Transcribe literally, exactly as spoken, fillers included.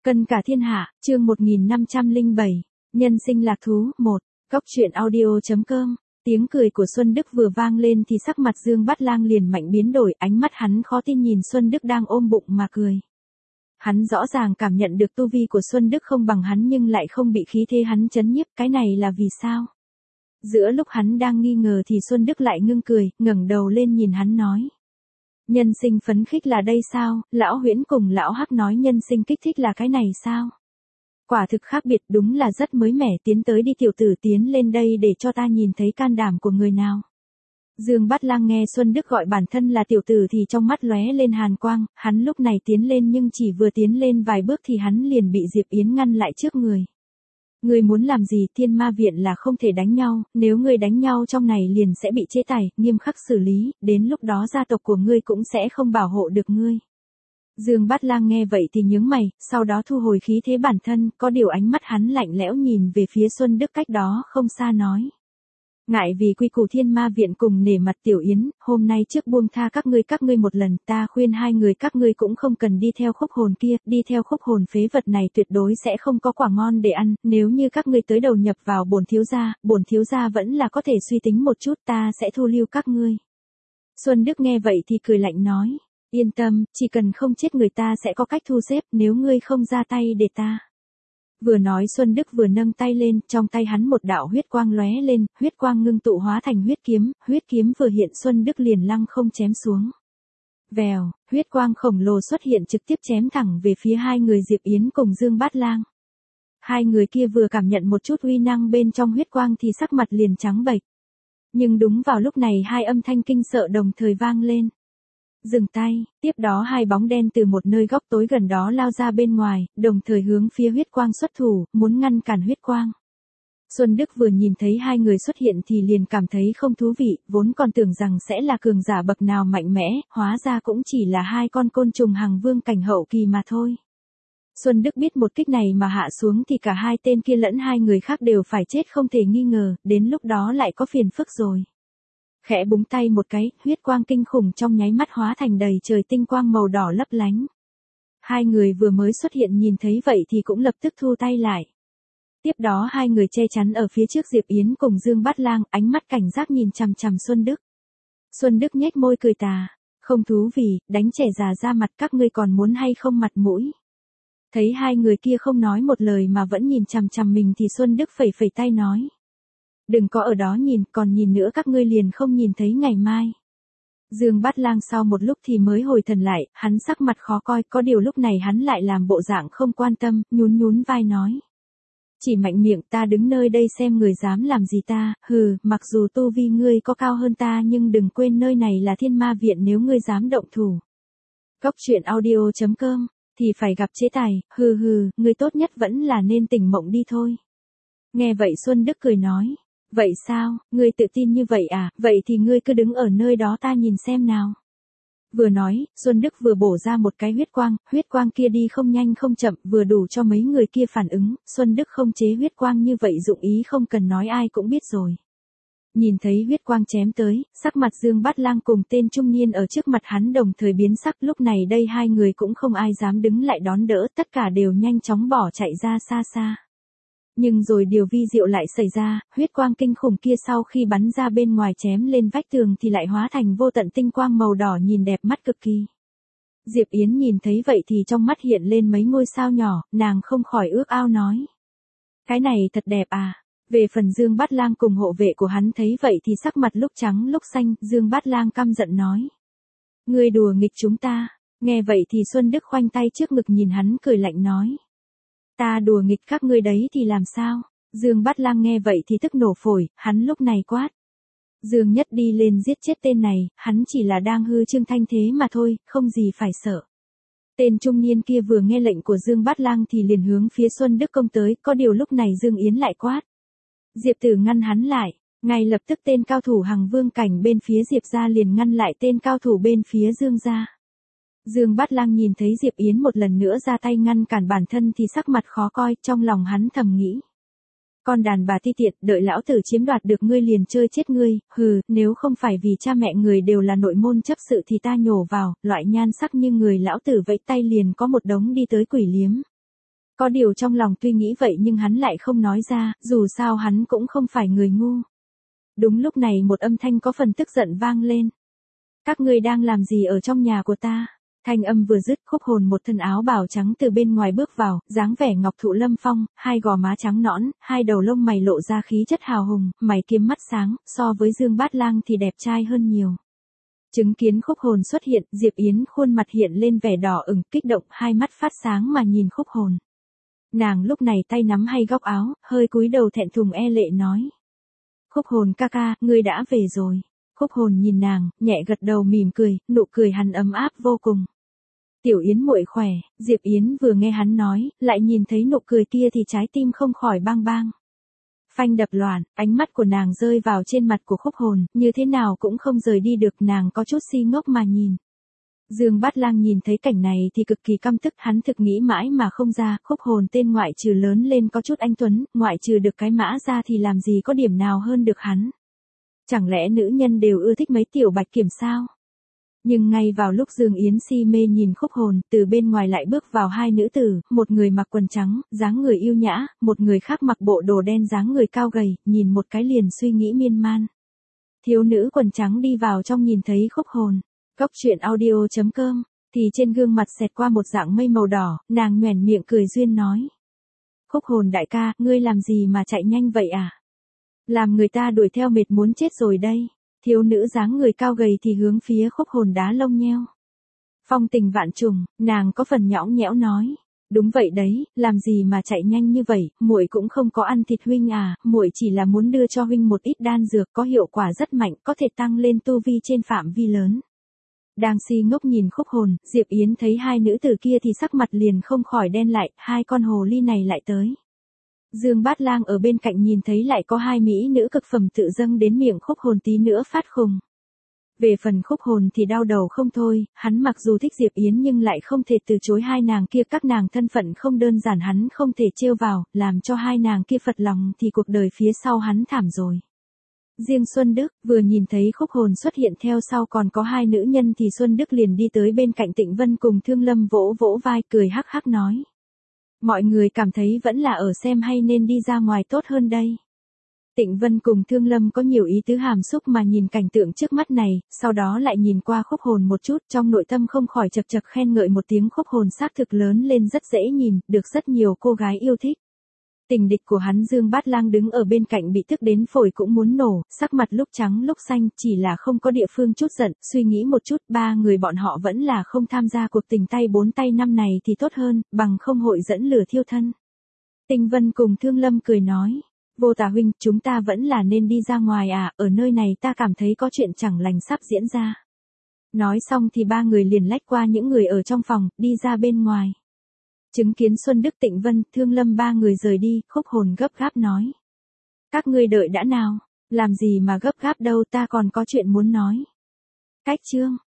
Cân cả thiên hạ, chương một nghìn năm trăm lẻ bảy, nhân sinh lạc thú, một, Cóc truyện audio.com. Tiếng cười của Xuân Đức vừa vang lên thì sắc mặt Dương Bát Lang liền mạnh biến đổi, ánh mắt hắn khó tin nhìn Xuân Đức đang ôm bụng mà cười. Hắn rõ ràng cảm nhận được tu vi của Xuân Đức không bằng hắn nhưng lại không bị khí thế hắn chấn nhiếp, cái này là vì sao? Giữa lúc hắn đang nghi ngờ thì Xuân Đức lại ngưng cười, ngẩng đầu lên nhìn hắn nói. Nhân sinh phấn khích là đây sao? Lão Huyễn cùng lão Hắc nói nhân sinh kích thích là cái này sao? Quả thực khác biệt, đúng là rất mới mẻ, tiến tới đi tiểu tử, tiến lên đây để cho ta nhìn thấy can đảm của người nào. Dương Bát Lang nghe Xuân Đức gọi bản thân là tiểu tử thì trong mắt lóe lên hàn quang, hắn lúc này tiến lên nhưng chỉ vừa tiến lên vài bước thì hắn liền bị Diệp Yến ngăn lại trước người. Ngươi muốn làm gì? Thiên Ma viện là không thể đánh nhau, nếu ngươi đánh nhau trong này liền sẽ bị chế tài, nghiêm khắc xử lý, đến lúc đó gia tộc của ngươi cũng sẽ không bảo hộ được ngươi. Dương Bát Lang nghe vậy thì nhướng mày, sau đó thu hồi khí thế bản thân, có điều ánh mắt hắn lạnh lẽo nhìn về phía Xuân Đức cách đó không xa nói. Ngại vì quy củ Thiên Ma viện cùng nể mặt Tiểu Yến, hôm nay trước buông tha các ngươi các ngươi một lần, ta khuyên hai người các ngươi cũng không cần đi theo khúc hồn kia, đi theo khúc hồn phế vật này tuyệt đối sẽ không có quả ngon để ăn, nếu như các ngươi tới đầu nhập vào bổn thiếu gia, bổn thiếu gia vẫn là có thể suy tính một chút, ta sẽ thu lưu các ngươi. Xuân Đức nghe vậy thì cười lạnh nói, yên tâm, chỉ cần không chết người ta sẽ có cách thu xếp, nếu ngươi không ra tay để ta. Vừa nói Xuân Đức vừa nâng tay lên, trong tay hắn một đạo huyết quang lóe lên, huyết quang ngưng tụ hóa thành huyết kiếm, huyết kiếm vừa hiện Xuân Đức liền lăng không chém xuống. Vèo, huyết quang khổng lồ xuất hiện trực tiếp chém thẳng về phía hai người Diệp Yến cùng Dương Bát Lang. Hai người kia vừa cảm nhận một chút uy năng bên trong huyết quang thì sắc mặt liền trắng bệch. Nhưng đúng vào lúc này hai âm thanh kinh sợ đồng thời vang lên. Dừng tay, tiếp đó hai bóng đen từ một nơi góc tối gần đó lao ra bên ngoài, đồng thời hướng phía huyết quang xuất thủ, muốn ngăn cản huyết quang. Xuân Đức vừa nhìn thấy hai người xuất hiện thì liền cảm thấy không thú vị, vốn còn tưởng rằng sẽ là cường giả bậc nào mạnh mẽ, hóa ra cũng chỉ là hai con côn trùng hằng vương cảnh hậu kỳ mà thôi. Xuân Đức biết một kích này mà hạ xuống thì cả hai tên kia lẫn hai người khác đều phải chết không thể nghi ngờ, đến lúc đó lại có phiền phức rồi. Khẽ búng tay một cái, huyết quang kinh khủng trong nháy mắt hóa thành đầy trời tinh quang màu đỏ lấp lánh. Hai người vừa mới xuất hiện nhìn thấy vậy thì cũng lập tức thu tay lại. Tiếp đó hai người che chắn ở phía trước Diệp Yến cùng Dương Bát Lang, ánh mắt cảnh giác nhìn chằm chằm Xuân Đức. Xuân Đức nhếch môi cười tà, không thú vị, đánh trẻ già ra mặt các ngươi còn muốn hay không mặt mũi. Thấy hai người kia không nói một lời mà vẫn nhìn chằm chằm mình thì Xuân Đức phẩy phẩy tay nói. Đừng có ở đó nhìn, còn nhìn nữa các ngươi liền không nhìn thấy ngày mai. Dương Bát Lang sau một lúc thì mới hồi thần lại, hắn sắc mặt khó coi, có điều lúc này hắn lại làm bộ dạng không quan tâm, nhún nhún vai nói. Chỉ mạnh miệng, ta đứng nơi đây xem người dám làm gì ta, hừ, mặc dù tu vi ngươi có cao hơn ta nhưng đừng quên nơi này là Thiên Ma viện, nếu ngươi dám động thủ. Cóc truyện audio.com, thì phải gặp chế tài, hừ hừ, ngươi tốt nhất vẫn là nên tỉnh mộng đi thôi. Nghe vậy Xuân Đức cười nói. Vậy sao, ngươi tự tin như vậy à, vậy thì ngươi cứ đứng ở nơi đó ta nhìn xem nào. Vừa nói, Xuân Đức vừa bổ ra một cái huyết quang, huyết quang kia đi không nhanh không chậm, vừa đủ cho mấy người kia phản ứng, Xuân Đức không chế huyết quang như vậy dụng ý không cần nói ai cũng biết rồi. Nhìn thấy huyết quang chém tới, sắc mặt Dương Bát Lang cùng tên trung niên ở trước mặt hắn đồng thời biến sắc, lúc này đây hai người cũng không ai dám đứng lại đón đỡ, tất cả đều nhanh chóng bỏ chạy ra xa xa. Nhưng rồi điều vi diệu lại xảy ra, huyết quang kinh khủng kia sau khi bắn ra bên ngoài chém lên vách tường thì lại hóa thành vô tận tinh quang màu đỏ nhìn đẹp mắt cực kỳ. Diệp Yến nhìn thấy vậy thì trong mắt hiện lên mấy ngôi sao nhỏ, nàng không khỏi ước ao nói. Cái này thật đẹp à. Về phần Dương Bát Lang cùng hộ vệ của hắn thấy vậy thì sắc mặt lúc trắng lúc xanh, Dương Bát Lang căm giận nói. Ngươi đùa nghịch chúng ta. Nghe vậy thì Xuân Đức khoanh tay trước ngực nhìn hắn cười lạnh nói. Ta đùa nghịch các ngươi đấy thì làm sao? Dương Bát Lang nghe vậy thì tức nổ phổi, hắn lúc này quát. Dương Nhất đi lên giết chết tên này, hắn chỉ là đang hư trương thanh thế mà thôi, không gì phải sợ. Tên trung niên kia vừa nghe lệnh của Dương Bát Lang thì liền hướng phía Xuân Đức công tới, có điều lúc này Dương Yến lại quát. Diệp Tử ngăn hắn lại, ngay lập tức tên cao thủ hằng vương cảnh bên phía Diệp gia liền ngăn lại tên cao thủ bên phía Dương gia. Dương Bát Lang nhìn thấy Diệp Yến một lần nữa ra tay ngăn cản bản thân thì sắc mặt khó coi, trong lòng hắn thầm nghĩ. Con đàn bà ti tiện, đợi lão tử chiếm đoạt được ngươi liền chơi chết ngươi, hừ, nếu không phải vì cha mẹ người đều là nội môn chấp sự thì ta nhổ vào, loại nhan sắc như người lão tử vẫy tay liền có một đống đi tới quỷ liếm. Có điều trong lòng tuy nghĩ vậy nhưng hắn lại không nói ra, dù sao hắn cũng không phải người ngu. Đúng lúc này một âm thanh có phần tức giận vang lên. Các ngươi đang làm gì ở trong nhà của ta? Thanh âm vừa dứt, Khúc Hồn một thân áo bào trắng từ bên ngoài bước vào, dáng vẻ ngọc thụ lâm phong, hai gò má trắng nõn, hai đầu lông mày lộ ra khí chất hào hùng, mày kiếm mắt sáng, so với Dương Bát Lang thì đẹp trai hơn nhiều. Chứng kiến Khúc Hồn xuất hiện, Diệp Yến khuôn mặt hiện lên vẻ đỏ ửng, kích động, hai mắt phát sáng mà nhìn Khúc Hồn. Nàng lúc này tay nắm hay góc áo, hơi cúi đầu thẹn thùng e lệ nói. Khúc Hồn ca ca, ngươi đã về rồi. Khúc Hồn nhìn nàng, nhẹ gật đầu mỉm cười, nụ cười hắn ấm áp vô cùng. Tiểu Yến muội khỏe, Diệp Yến vừa nghe hắn nói, lại nhìn thấy nụ cười kia thì trái tim không khỏi bang bang. Phanh đập loạn, ánh mắt của nàng rơi vào trên mặt của Khúc Hồn, như thế nào cũng không rời đi được, nàng có chút si ngốc mà nhìn. Dương Bát Lang nhìn thấy cảnh này thì cực kỳ căm tức, hắn thực nghĩ mãi mà không ra, Khúc Hồn tên ngoại trừ lớn lên có chút anh tuấn, ngoại trừ được cái mã ra thì làm gì có điểm nào hơn được hắn. Chẳng lẽ nữ nhân đều ưa thích mấy tiểu bạch kiểm sao? Nhưng ngay vào lúc Dương Yến si mê nhìn Khúc Hồn, từ bên ngoài lại bước vào hai nữ tử, một người mặc quần trắng, dáng người yêu nhã, một người khác mặc bộ đồ đen dáng người cao gầy, nhìn một cái liền suy nghĩ miên man. Thiếu nữ quần trắng đi vào trong nhìn thấy Khúc Hồn. Cốc truyện audio chấm com, thì trên gương mặt xẹt qua một dạng mây màu đỏ, nàng nhoẻn miệng cười duyên nói. Khúc Hồn đại ca, ngươi làm gì mà chạy nhanh vậy à? Làm người ta đuổi theo mệt muốn chết rồi đây. Thiếu nữ dáng người cao gầy thì hướng phía Khúc Hồn đá lông nheo. Phong tình vạn trùng, nàng có phần nhõng nhẽo nói. Đúng vậy đấy, làm gì mà chạy nhanh như vậy, muội cũng không có ăn thịt huynh à, muội chỉ là muốn đưa cho huynh một ít đan dược có hiệu quả rất mạnh, có thể tăng lên tu vi trên phạm vi lớn. Đang si ngốc nhìn Khúc Hồn, Diệp Yến thấy hai nữ tử kia thì sắc mặt liền không khỏi đen lại, hai con hồ ly này lại tới. Dương Bát Lang ở bên cạnh nhìn thấy lại có hai mỹ nữ cực phẩm tự dâng đến miệng Khúc Hồn tí nữa phát khùng. Về phần Khúc Hồn thì đau đầu không thôi, hắn mặc dù thích Diệp Yến nhưng lại không thể từ chối hai nàng kia, các nàng thân phận không đơn giản hắn không thể trêu vào, làm cho hai nàng kia phật lòng thì cuộc đời phía sau hắn thảm rồi. Riêng Xuân Đức, vừa nhìn thấy Khúc Hồn xuất hiện theo sau còn có hai nữ nhân thì Xuân Đức liền đi tới bên cạnh Tịnh Vân cùng Thương Lâm vỗ vỗ vai cười hắc hắc nói. Mọi người cảm thấy vẫn là ở xem hay nên đi ra ngoài tốt hơn đây. Tịnh Vân cùng Thương Lâm có nhiều ý tứ hàm xúc mà nhìn cảnh tượng trước mắt này, sau đó lại nhìn qua Khúc Hồn một chút, trong nội tâm không khỏi chật chật khen ngợi một tiếng. Khúc Hồn xác thực lớn lên rất dễ nhìn, được rất nhiều cô gái yêu thích. Tình địch của hắn Dương Bát Lang đứng ở bên cạnh bị tức đến phổi cũng muốn nổ, sắc mặt lúc trắng lúc xanh, chỉ là không có địa phương chút giận, suy nghĩ một chút, ba người bọn họ vẫn là không tham gia cuộc tình tay bốn tay năm này thì tốt hơn, bằng không hội dẫn lửa thiêu thân. Tinh Vân cùng Thương Lâm cười nói, Vô Tà huynh, chúng ta vẫn là nên đi ra ngoài à, ở nơi này ta cảm thấy có chuyện chẳng lành sắp diễn ra. Nói xong thì ba người liền lách qua những người ở trong phòng, đi ra bên ngoài. Chứng kiến Xuân Đức Tịnh Vân, Thương Lâm ba người rời đi, Khúc Hồn gấp gáp nói. Các ngươi đợi đã nào, làm gì mà gấp gáp đâu, ta còn có chuyện muốn nói. Cách chương.